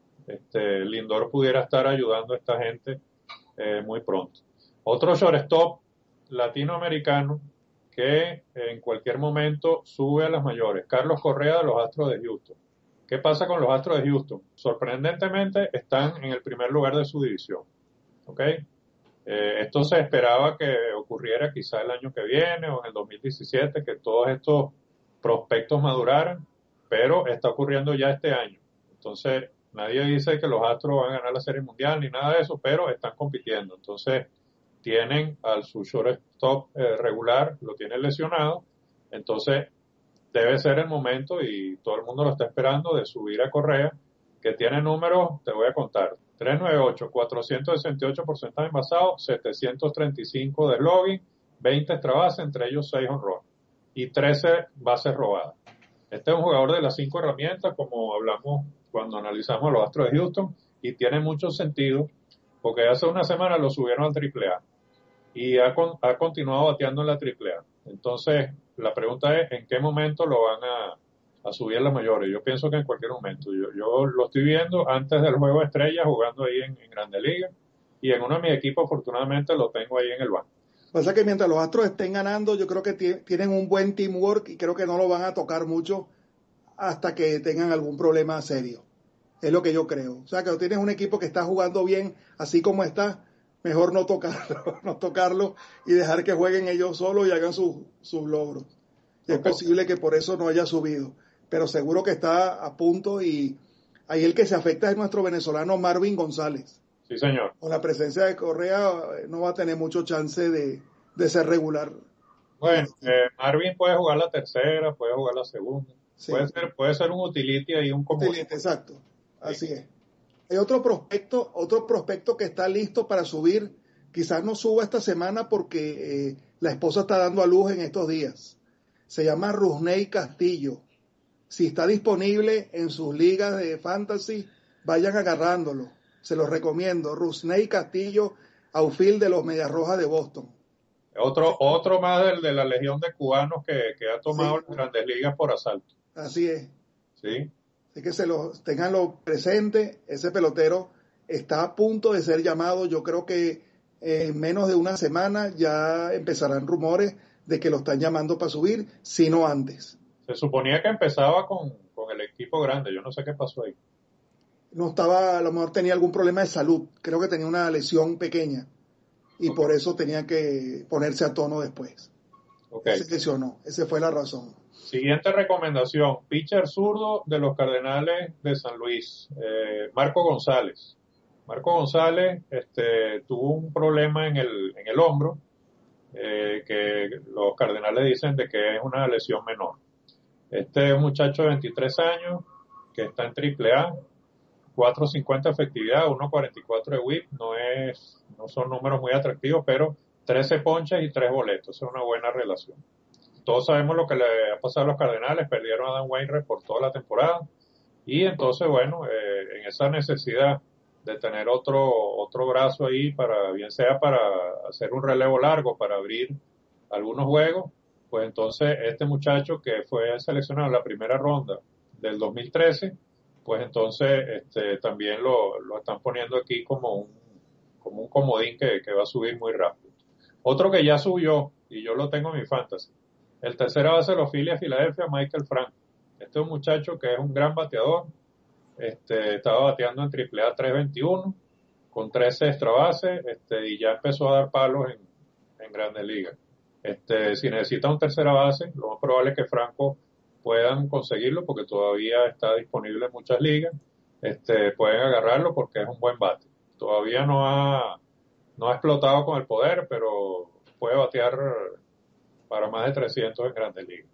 este, Lindor pudiera estar ayudando a esta gente eh, muy pronto. Otro shortstop latinoamericano que en cualquier momento sube a las mayores, Carlos Correa de los Astros de Houston. ¿Qué pasa con los Astros de Houston? Sorprendentemente están en el primer lugar de su división. ¿Ok? Eh, esto se esperaba que ocurriera quizá el año que viene o en el dos mil diecisiete, que todos estos prospectos maduraran, pero está ocurriendo ya este año. Entonces, nadie dice que los Astros van a ganar la Serie Mundial ni nada de eso, pero están compitiendo. Entonces, tienen al su shortstop eh, regular, lo tienen lesionado, entonces debe ser el momento y todo el mundo lo está esperando de subir a Correa, que tiene números, te voy a contar, trescientos noventa y ocho, cuatrocientos sesenta y ocho porcentaje envasado, setecientos treinta y cinco de slogan, veinte extra bases, entre ellos seis honrones y trece bases robadas. Este es un jugador de las cinco herramientas, como hablamos cuando analizamos a los Astros de Houston, y tiene mucho sentido, porque hace una semana lo subieron al triple A y ha, con, ha continuado bateando en la triple A. Entonces, la pregunta es, ¿en qué momento lo van a, a subir a las mayores? Yo pienso que en cualquier momento. Yo, yo lo estoy viendo antes del juego de estrellas, jugando ahí en, en Grande Liga, y en uno de mis equipos, afortunadamente, lo tengo ahí en el banco. Pasa que mientras los Astros estén ganando, yo creo que tienen un buen teamwork y creo que no lo van a tocar mucho hasta que tengan algún problema serio. Es lo que yo creo. O sea, que tienes un equipo que está jugando bien así como está, mejor no tocarlo, no tocarlo y dejar que jueguen ellos solos y hagan sus, sus logros. Y es Okay. posible que por eso no haya subido, pero seguro que está a punto y ahí el que se afecta es nuestro venezolano Marvin González. Sí, señor. Con la presencia de Correa no va a tener mucho chance de, de ser regular. Bueno, eh, Marvin puede jugar la tercera, puede jugar la segunda. Sí, Puede ser, puede ser un utility ahí, un comodín. utility, exacto. Sí. Así es. Hay otro prospecto, otro prospecto que está listo para subir. Quizás no suba esta semana porque eh, la esposa está dando a luz en estos días. Se llama Rusney Castillo. Si está disponible en sus ligas de fantasy, vayan agarrándolo. Se los recomiendo. Rusney Castillo, outfield de los Medias Rojas de Boston. Otro, otro más del, de la legión de cubanos que, que ha tomado Sí, las Grandes Ligas por asalto. así es. Sí. Así que se lo, tenganlo presente. Ese pelotero está a punto de ser llamado. Yo creo que en menos de una semana ya empezarán rumores de que lo están llamando para subir, si no antes. Se suponía que empezaba con, con el equipo grande. Yo no sé qué pasó ahí. No estaba, a lo mejor tenía algún problema de salud. Creo que tenía una lesión pequeña y Okay. por eso tenía que ponerse a tono después. Okay. Se lesionó. Esa fue la razón. Siguiente recomendación, pitcher zurdo de los Cardenales de San Luis, eh, Marco González. Marco González este, tuvo un problema en el, en el hombro, eh, que los Cardenales dicen de que es una lesión menor. Este es un muchacho de veintitrés años que está en triple A, cuatro cincuenta efectividad, uno cuarenta y cuatro de whip, no es, no son números muy atractivos, pero trece ponches y tres boletos, es una buena relación. Todos sabemos lo que le ha pasado a los Cardenales, perdieron a Dan Wainwright por toda la temporada, y entonces, bueno, eh, en esa necesidad de tener otro, otro brazo ahí para, bien sea para hacer un relevo largo, para abrir algunos juegos, pues entonces este muchacho que fue seleccionado en la primera ronda del dos mil trece, pues entonces este, también lo, lo están poniendo aquí como un, como un comodín que, que va a subir muy rápido. Otro que ya subió, y yo lo tengo en mi fantasy, el tercera base de los Phillies de Filadelfia, Michael Franco. Este es un muchacho que es un gran bateador, este, estaba bateando en triple A tres veintiuno, con trece extra bases, este, y ya empezó a dar palos en, en Grandes Ligas. Este, si necesita un tercera base, lo más probable es que Franco puedan conseguirlo porque todavía está disponible en muchas ligas. Este, pueden agarrarlo porque es un buen bate. Todavía no ha, no ha explotado con el poder, pero puede batear para más de trescientos en Grandes Ligas.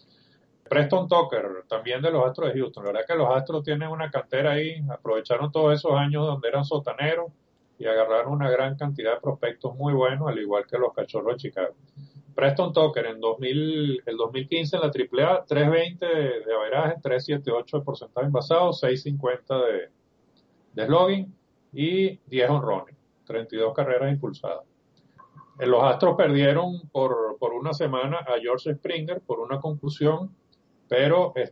Preston Tucker, también de los Astros de Houston. La verdad es que los Astros tienen una cantera ahí, aprovecharon todos esos años donde eran sotaneros y agarraron una gran cantidad de prospectos muy buenos, al igual que los Cachorros de Chicago. Preston Tucker en dos mil, el dos mil quince en la triple A, tres veinte de, de averaje, tres setenta y ocho de porcentaje envasado, seis cincuenta de, de slugging y diez honrones, treinta y dos carreras impulsadas. Los Astros perdieron por, por una semana a George Springer por una concusión, pero eh,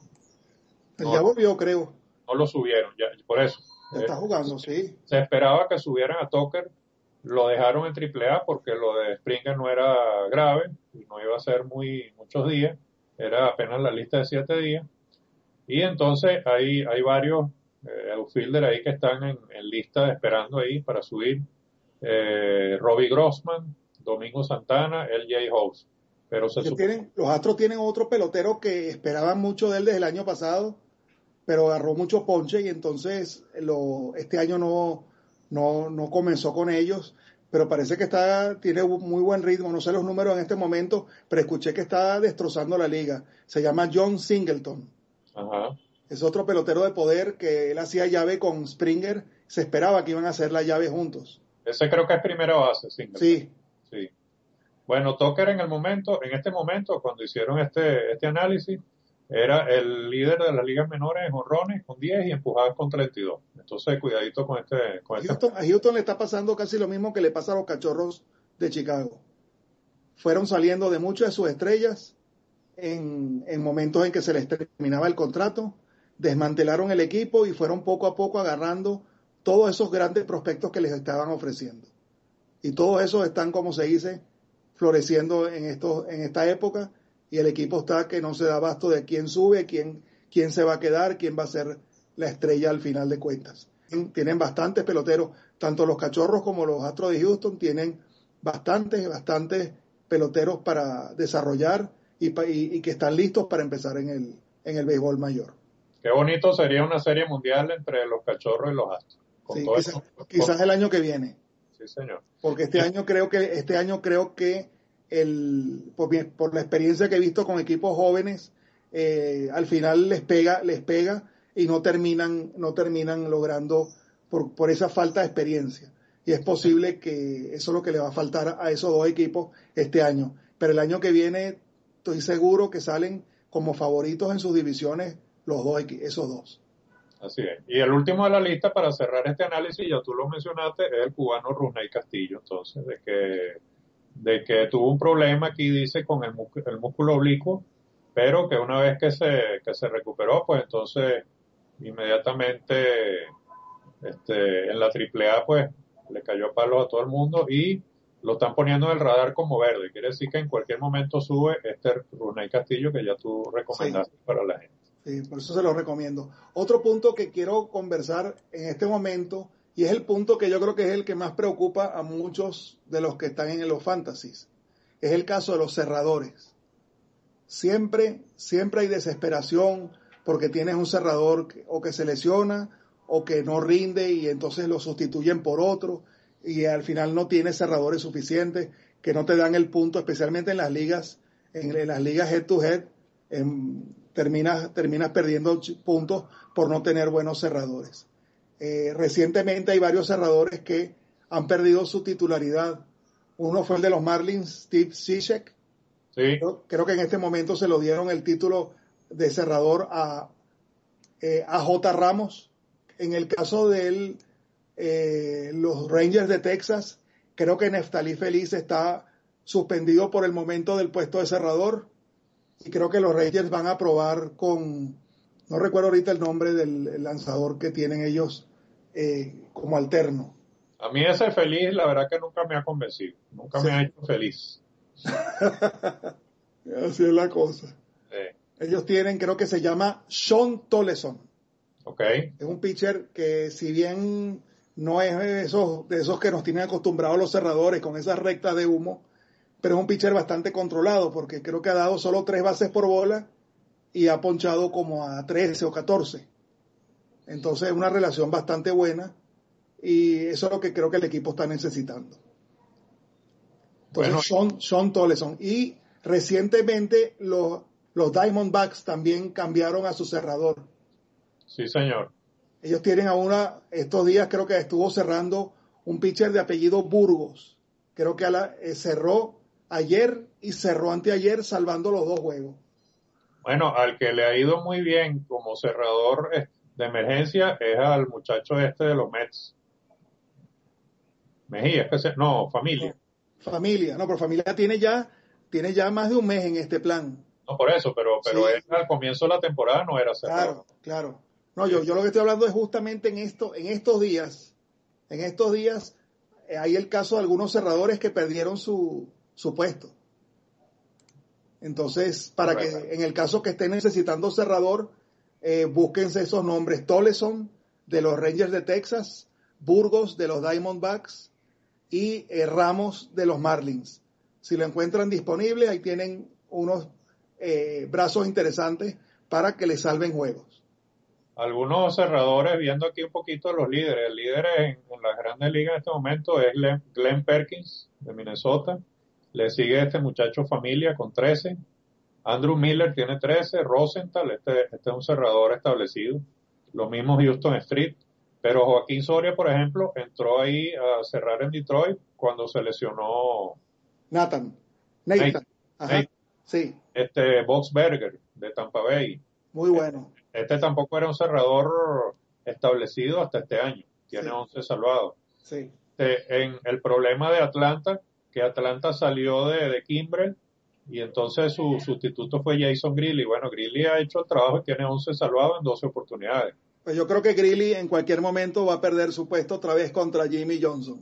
no, ya volvió, creo. No lo subieron, ya, por eso. Ya está jugando, sí. Se esperaba que subieran a Tucker, lo dejaron en triple A porque lo de Springer no era grave y no iba a ser muy muchos días, era apenas la lista de siete días. Y entonces hay, hay varios eh, outfielders ahí que están en, en lista esperando ahí para subir. Eh, Robbie Grossman, Domingo Santana, L J House. Pero se sup- tienen, los Astros tienen otro pelotero que esperaban mucho de él desde el año pasado, pero agarró mucho ponche y entonces lo, este año no, no, no comenzó con ellos, pero parece que está, tiene muy buen ritmo, no sé los números en este momento, pero escuché que está destrozando la liga. Se llama John Singleton. Ajá. Es otro pelotero de poder que él hacía llave con Springer, se esperaba que iban a hacer la llave juntos. Ese creo que es primera base, Singleton. Sí. Sí. Bueno, Tucker en el momento, en este momento, cuando hicieron este, este análisis, era el líder de las ligas menores en jonrones con diez y empujadas con treinta y dos. Entonces, cuidadito con este... Con Houston, este... A Houston le está pasando casi lo mismo que le pasa a los Cachorros de Chicago. Fueron saliendo de muchas de sus estrellas en, en momentos en que se les terminaba el contrato, desmantelaron el equipo y fueron poco a poco agarrando todos esos grandes prospectos que les estaban ofreciendo. Y todos esos están, como se dice, floreciendo en, estos, en esta época, y el equipo está que no se da abasto de quién sube, quién, quién se va a quedar, quién va a ser la estrella al final de cuentas. Tienen bastantes peloteros, tanto los Cachorros como los Astros de Houston tienen bastantes, bastantes peloteros para desarrollar y, y, y que están listos para empezar en el, en el béisbol mayor. Qué bonito sería una serie mundial entre los Cachorros y los Astros. Con sí, todo quizás, eso, quizás el año que viene. Sí, señor. Porque este año creo que este año creo que el por, por la experiencia que he visto con equipos jóvenes, eh, al final les pega les pega y no terminan no terminan logrando por, por esa falta de experiencia. Y es posible que eso es lo que le va a faltar a esos dos equipos este año. Pero el año que viene estoy seguro que salen como favoritos en sus divisiones los dos esos dos. Así es. Y el último de la lista para cerrar este análisis, ya tú lo mencionaste, es el cubano Rusney Castillo, entonces, de que, de que tuvo un problema aquí, dice, con el, el músculo oblicuo, pero que una vez que se, que se recuperó, pues entonces, inmediatamente, este, en la triple A, pues, le cayó a palos a todo el mundo y lo están poniendo en el radar como verde. Quiere decir que en cualquier momento sube este Rusney Castillo que ya tú recomendaste sí. para la gente. Sí, por eso se lo recomiendo. Otro punto que quiero conversar en este momento, y es el punto que yo creo que es el que más preocupa a muchos de los que están en los fantasies, es el caso de los cerradores. Siempre, siempre hay desesperación porque tienes un cerrador que, o que se lesiona o que no rinde y entonces lo sustituyen por otro y al final no tienes cerradores suficientes que no te dan el punto, especialmente en las ligas, en, en las ligas head to head. eh, terminas, terminas perdiendo puntos por no tener buenos cerradores. Eh, recientemente hay varios cerradores que han perdido su titularidad. Uno fue el de los Marlins, Steve Cishek. Sí. Creo, creo que en este momento se lo dieron el título de cerrador a, eh, a J. Ramos. En el caso de eh, los Rangers de Texas, creo que Neftalí Feliz está suspendido por el momento del puesto de cerrador. Y creo que los Rangers van a probar con, no recuerdo ahorita el nombre del lanzador que tienen ellos eh, como alterno. A mí ese Feliz, la verdad que nunca me ha convencido, nunca Sí. me ha hecho feliz. Así es la cosa. Sí. Ellos tienen, creo que se llama Sean Toleson. Okay. Es un pitcher que, si bien no es de esos, de esos que nos tienen acostumbrados los cerradores con esas rectas de humo, pero es un pitcher bastante controlado, porque creo que ha dado solo tres bases por bola y ha ponchado como a trece o catorce. Entonces es una relación bastante buena y eso es lo que creo que el equipo está necesitando. Entonces, Bueno, Sean, Sean Toleson. Y recientemente los, los Diamondbacks también cambiaron a su cerrador. sí, señor. Ellos tienen a una, estos días creo que estuvo cerrando un pitcher de apellido Burgos. Creo que a la, eh, cerró ayer y cerró anteayer, salvando los dos juegos. Bueno, al que le ha ido muy bien como cerrador eh, de emergencia es al muchacho este de los Mets. Mejía, es que se, no, Familia. No, familia, no, pero Familia tiene ya, tiene ya más de un mes en este plan. No por eso, pero, pero Sí, él al comienzo de la temporada no era cerrador. claro, claro. No, yo, yo lo que estoy hablando es justamente en esto, en estos días, en estos días eh, hay el caso de algunos cerradores que perdieron su, su puesto. Entonces, para Correcto. que en el caso que estén necesitando cerrador, eh, búsquense esos nombres: Toleson de los Rangers de Texas, Burgos de los Diamondbacks y eh, Ramos de los Marlins. Si lo encuentran disponible, ahí tienen unos eh, brazos interesantes para que les salven juegos. Algunos cerradores, viendo aquí un poquito los líderes. El líder en, en las grandes ligas en este momento es Glenn, Glenn Perkins de Minnesota. Le sigue este muchacho Familia con trece. Andrew Miller tiene trece. Rosenthal, este, este es un cerrador establecido. Lo mismo Houston Street. Pero Joaquín Soria, por ejemplo, entró ahí a cerrar en Detroit cuando se lesionó Nathan, Nate, Nathan, ajá, Nate, sí, este Boxberger de Tampa Bay. muy bueno. Este tampoco era un cerrador establecido hasta este año. Tiene Sí, once salvados. sí. Este, en el problema de Atlanta, que Atlanta salió de, de Kimbrel y entonces su sustituto fue Jason Grilli. Bueno, Grilli ha hecho el trabajo y tiene once salvados en doce oportunidades. Pues yo creo que Grilly en cualquier momento va a perder su puesto otra vez contra Jimmy Johnson.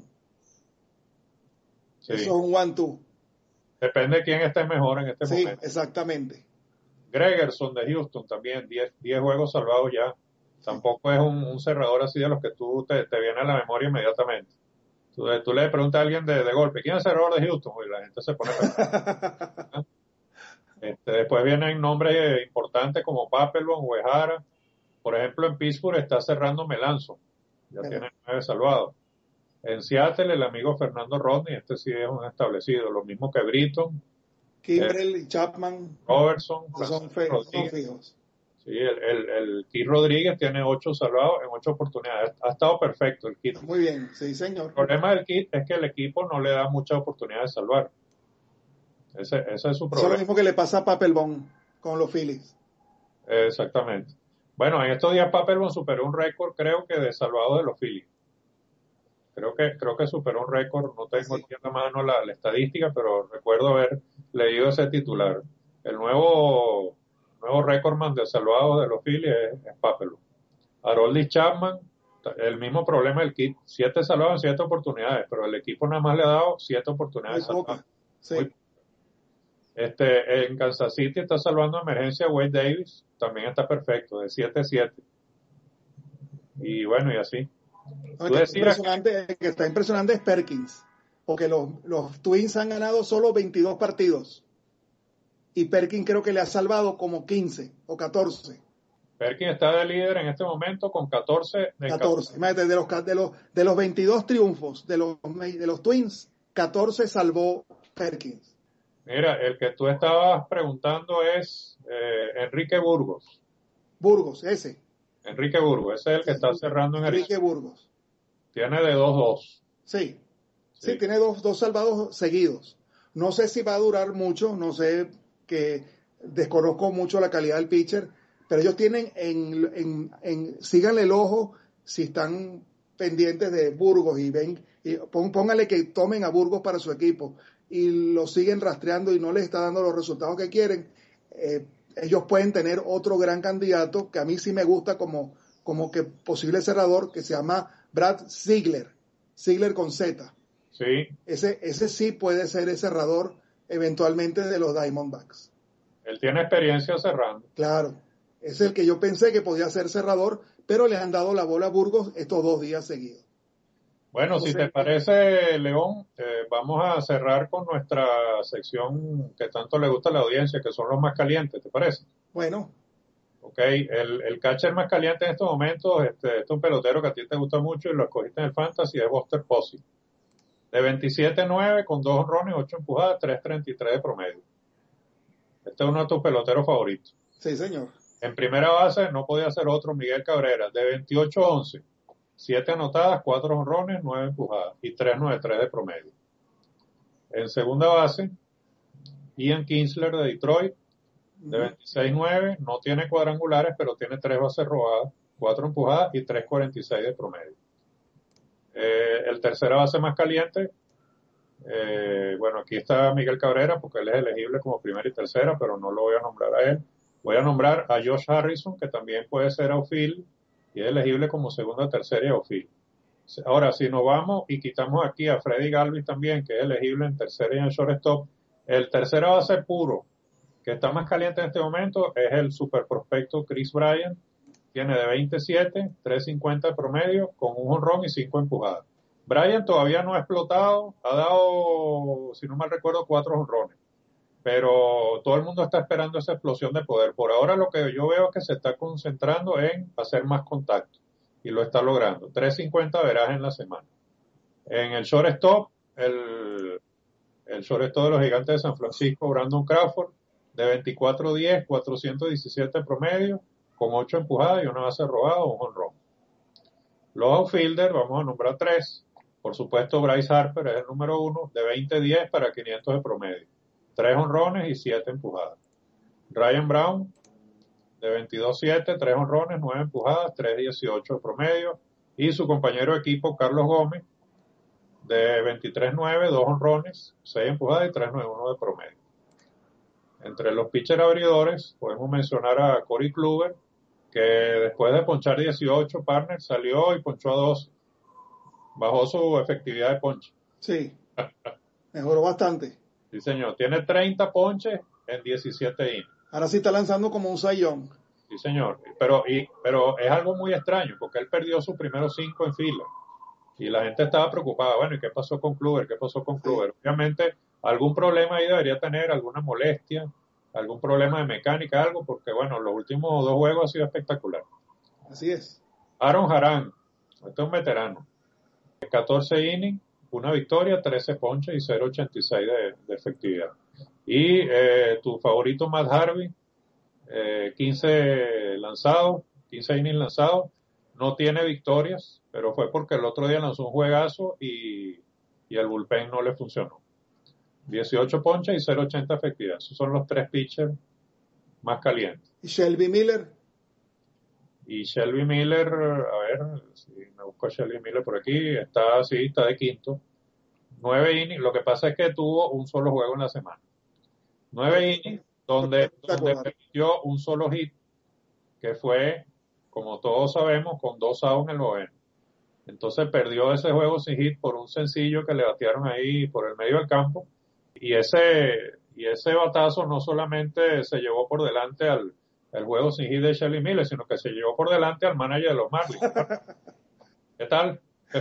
Sí. Eso es un one-two. Depende de quién esté mejor en este Sí, momento. exactamente. Gregerson de Houston también, diez juegos salvados ya. Tampoco es un, un cerrador así de los que tú te, te viene a la memoria inmediatamente. Tú, tú le preguntas a alguien de, de golpe, ¿quién es el cerrador de Houston? Y la gente se pone a pensar. Este, después vienen nombres importantes como Papelbon, Uehara. Por ejemplo, en Pittsburgh está cerrando Melanson. Ya Bueno, tiene nueve salvados. En Seattle, el amigo Fernando Rodney, este sí es un establecido. Lo mismo que Britton, eh, Kimbrel y Chapman Robertson, son, Francisco fe, son Rodríguez. fijos. Sí, el, el, el Keith Rodríguez tiene ocho salvados en ocho oportunidades. Ha estado perfecto el Keith. Muy bien, sí, señor. El problema del Keith es que el equipo no le da muchas oportunidades de salvar. Ese, ese es su problema. Eso es lo mismo que le pasa a Papelbon con los Phillies. Eh, exactamente. Bueno, en estos días Papelbon superó un récord, creo que de salvados de los Phillies. Creo que, creo que superó un récord, no tengo Sí. aquí en la mano la, la estadística, pero recuerdo haber leído ese titular. El nuevo, nuevo récordman de salvados de los Phillies es, es Papelbon. Haroldis Chapman, el mismo problema del kit, siete salvados en siete oportunidades, pero el equipo nada más le ha dado siete oportunidades Muy salvadas. poca. Sí. Muy, este, en Kansas City está salvando de emergencia Wade Davis, también está perfecto, de siete a siete. Y bueno, y así. No, Tú el que está decías que impresionante, el que está impresionante es Perkins, porque los, los Twins han ganado solo veintidós partidos y Perkins creo que le ha salvado como quince o catorce. Perkins está de líder en este momento con catorce de catorce. Imagínate, de los, de los, de los veintidós triunfos de los, de los Twins, catorce salvó Perkins. Mira, el que tú estabas preguntando es eh, Enrique Burgos. Burgos, ese. Enrique Burgos, ese es el que está cerrando en Enrique Arizona. Burgos. Tiene de dos dos. Sí, sí, Sí. tiene dos, dos salvados seguidos. No sé si va a durar mucho, no sé, que desconozco mucho la calidad del pitcher, pero ellos tienen en, en, en síganle el ojo si están pendientes de Burgos y ven, y pon- pónganle que tomen a Burgos para su equipo y lo siguen rastreando y no les está dando los resultados que quieren. eh, Ellos pueden tener otro gran candidato que a mí sí me gusta como, como que posible cerrador, que se llama Brad Ziegler. Ziegler con Z. Sí, Ese, ese sí puede ser el cerrador eventualmente de los Diamondbacks. él tiene experiencia cerrando. Claro, es el que yo pensé que podía ser cerrador, pero le han dado la bola a Burgos estos dos días seguidos. Bueno, si te Entonces, parece, León, eh, vamos a cerrar con nuestra sección que tanto le gusta a la audiencia, que son los más calientes, ¿te parece? bueno, Ok, el, el catcher más caliente en estos momentos, este, este es un pelotero que a ti te gusta mucho y lo escogiste en el Fantasy, es Buster Posey. De veintisiete nueve con dos honrones, ocho empujadas, tres treinta y tres de promedio. Este es uno de tus peloteros favoritos. sí, señor. En primera base no podía ser otro, Miguel Cabrera, de veintiocho once, siete anotadas, cuatro honrones, nueve empujadas y tres noventa y tres de promedio. En segunda base, Ian Kinsler de Detroit, de Uh-huh. veintiséis nueve, no tiene cuadrangulares, pero tiene tres bases robadas, cuatro empujadas y tres cuarenta y seis de promedio. Eh, el tercera base más caliente, eh, bueno, aquí está Miguel Cabrera porque él es elegible como primera y tercera, pero no lo voy a nombrar a él. Voy a nombrar a Josh Harrison, que también puede ser outfield y es elegible como segunda, tercera y outfield. Ahora, si nos vamos y quitamos aquí a Freddy Galvis también, que es elegible en tercera y en shortstop, el tercera base puro, que está más caliente en este momento, es el super prospecto Chris Bryant. Tiene de veintisiete, tres cincuenta de promedio, con un jonrón y cinco empujadas. Bryant todavía no ha explotado, ha dado, si no mal recuerdo, cuatro jonrones. Pero todo el mundo está esperando esa explosión de poder. Por ahora lo que yo veo es que se está concentrando en hacer más contacto. Y lo está logrando. tres cincuenta verás en la semana. En el shortstop, el, el shortstop de los Gigantes de San Francisco, Brandon Crawford, de veinticuatro diez, cuatrocientos diecisiete promedio, con ocho empujadas y una base robada o un jonrón. Los outfielders, vamos a nombrar tres. Por supuesto, Bryce Harper es el número uno, de veinte diez para quinientos de promedio. Tres honrones y siete empujadas. Ryan Brown, de veintidós siete, tres honrones, nueve empujadas, tres dieciocho de promedio. Y su compañero de equipo, Carlos Gómez, de veintitrés nueve, dos honrones, seis empujadas y tres noventa y uno de promedio. Entre los pitchers abridores, podemos mencionar a Corey Kluber, que después de ponchar dieciocho, partner, salió y ponchó a doce. Bajó su efectividad de ponche. Sí, mejoró bastante. Sí, señor. Tiene treinta ponches en diecisiete innings. Ahora sí está lanzando como un sayón. Sí, señor. Pero, y, pero es algo muy extraño, porque él perdió sus primeros cinco en fila. Y la gente estaba preocupada. Bueno, ¿y qué pasó con Kluber? ¿Qué pasó con Sí, Kluber? Obviamente, algún problema ahí debería tener, alguna molestia, algún problema de mecánica, algo, porque, bueno, los últimos dos juegos ha sido espectacular. así es. Aaron Harán, este es un veterano. catorce innings, una victoria, trece ponches y cero ochenta y seis de, de efectividad. Y eh, tu favorito Matt Harvey, eh, quince lanzados, quince innings lanzados, no tiene victorias, pero fue porque el otro día lanzó un juegazo y, y el bullpen no le funcionó. dieciocho ponches y cero ochenta efectividad. Esos son los tres pitchers más calientes. Y Shelby Miller, Y Shelby Miller, a ver, si me busco a Shelby Miller por aquí, está así, está de quinto. Nueve innings, lo que pasa es que tuvo un solo juego en la semana. Nueve innings donde, donde permitió un solo hit, que fue, como todos sabemos, con dos outs en el noveno. Entonces perdió ese juego sin hit por un sencillo que le batearon ahí por el medio del campo. Y ese, y ese batazo no solamente se llevó por delante al, al juego sin hit de Shelby Miller, sino que se llevó por delante al manager de los Marlins. ¿Qué tal?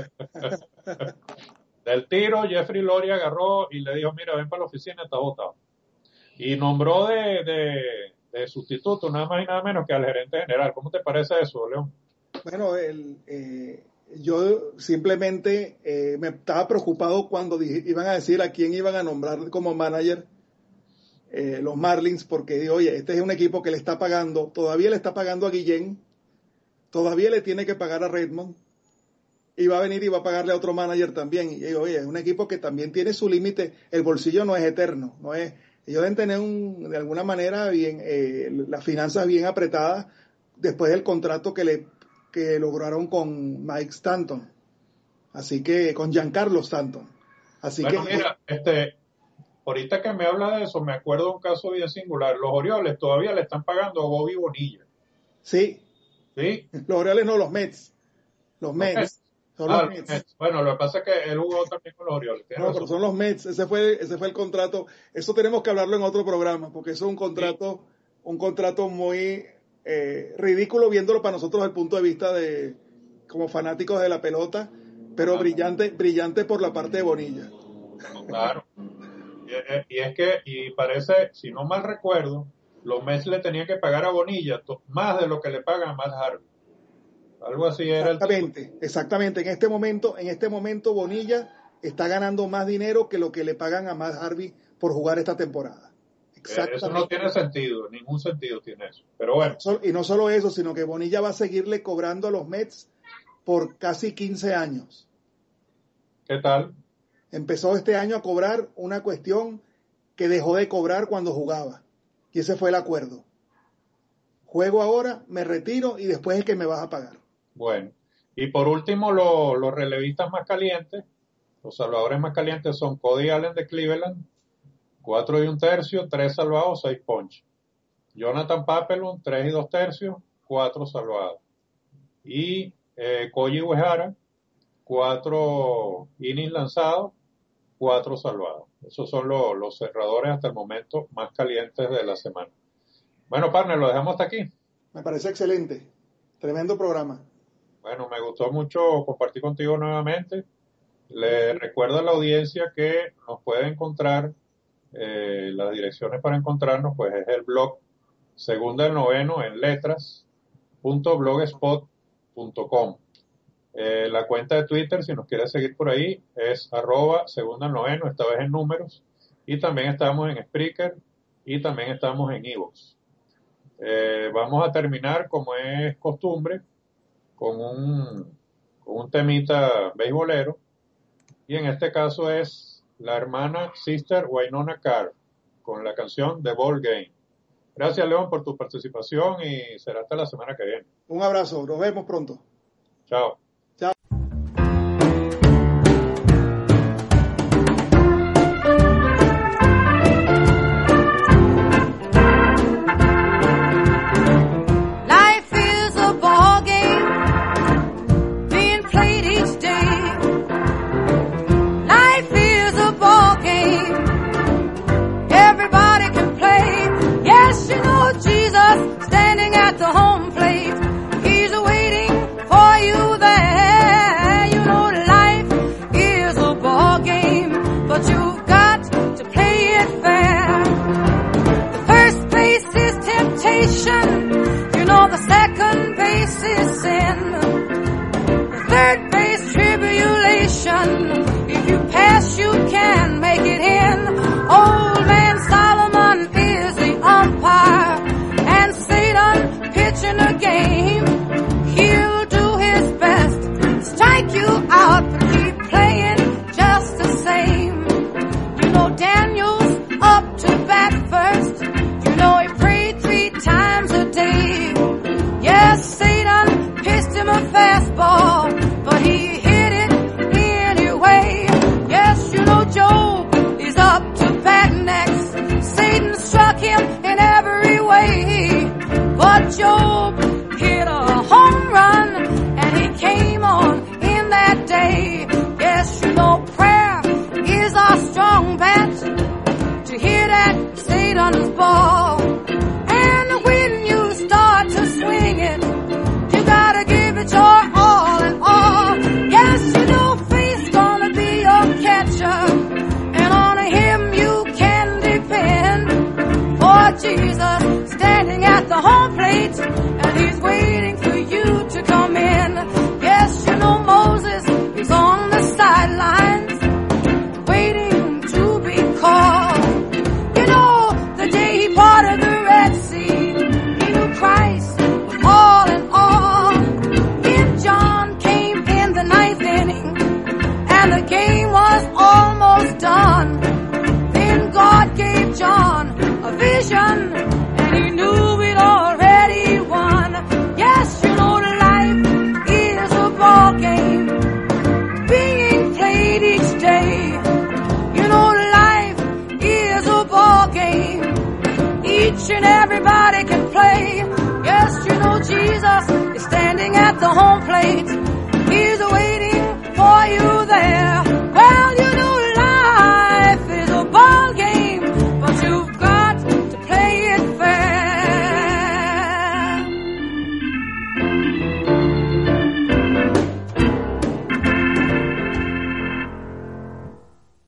Del tiro, Jeffrey Loria agarró y le dijo, mira, ven para la oficina, está votado. Y nombró de, de, de sustituto nada más y nada menos que al gerente general. ¿Cómo te parece eso, León? bueno, el, eh, yo simplemente eh, me estaba preocupado cuando dije, iban a decir a quién iban a nombrar como manager eh, los Marlins, porque oye, este es un equipo que le está pagando, todavía le está pagando a Guillén, todavía le tiene que pagar a Redmond, y va a venir y va a pagarle a otro manager también. Y digo, oye, es un equipo que también tiene su límite, el bolsillo no es eterno, no es, ellos deben tener un, de alguna manera bien, eh, las finanzas bien apretadas después del contrato que le que lograron con Mike Stanton, así que con Giancarlo Stanton. Así bueno, que mira, este, ahorita que me habla de eso, me acuerdo de un caso bien singular. Los Orioles todavía le están pagando a Bobby Bonilla. Sí. ¿Sí? Los Orioles no, los Mets. Los Mets. Mets. Son ah, los Mets. Mets. Bueno, lo que pasa es que él jugó también con los Orioles. No, razón. Pero son los Mets. Ese fue, ese fue el contrato. Eso tenemos que hablarlo en otro programa, porque eso es un contrato, sí. un contrato muy eh, ridículo viéndolo para nosotros desde el punto de vista de como fanáticos de la pelota, pero ah, brillante, brillante por la parte de Bonilla. Claro. Y, y es que, y parece, si no mal recuerdo, los Mets le tenían que pagar a Bonilla más de lo que le pagan a Matt Harvey. Algo así era. Exactamente, el exactamente. En este momento, en este momento Bonilla está ganando más dinero que lo que le pagan a Matt Harvey por jugar esta temporada. Exactamente. Eso no tiene sentido, ningún sentido tiene eso. Pero bueno. Y no solo eso, sino que Bonilla va a seguirle cobrando a los Mets por casi quince años. ¿Qué tal? Empezó este año a cobrar una cuestión que dejó de cobrar cuando jugaba. Y ese fue el acuerdo. Juego ahora, me retiro y después es que me vas a pagar. Bueno, y por último, lo, los relevistas más calientes, los salvadores más calientes son Cody Allen de Cleveland, cuatro y un tercio, tres salvados, seis ponches. Jonathan Papelbon, tres y dos tercios, cuatro salvados. Y eh, Koji Uehara, cuatro innings lanzados, cuatro salvados. Esos son los, los cerradores hasta el momento más calientes de la semana. Bueno, partner, lo dejamos hasta aquí. Me parece excelente. Tremendo programa. Bueno, me gustó mucho compartir contigo nuevamente. Le recuerdo a la audiencia que nos puede encontrar, eh, las direcciones para encontrarnos, pues es el blog Segunda del Noveno en letras punto blogspot punto com. Eh, la cuenta de Twitter, si nos quiere seguir por ahí, es arroba Segunda del Noveno, esta vez en números. Y también estamos en Spreaker y también estamos en iVoox. Eh, vamos a terminar, como es costumbre, con un, con un temita beisbolero, y en este caso es la hermana Sister Wynonna Carr con la canción The Ball Game. Gracias, León, por tu participación y será hasta la semana que viene. Un abrazo, nos vemos pronto. Chao. Chao. each and everybody can play. Yes, you know Jesus is standing at the home plate.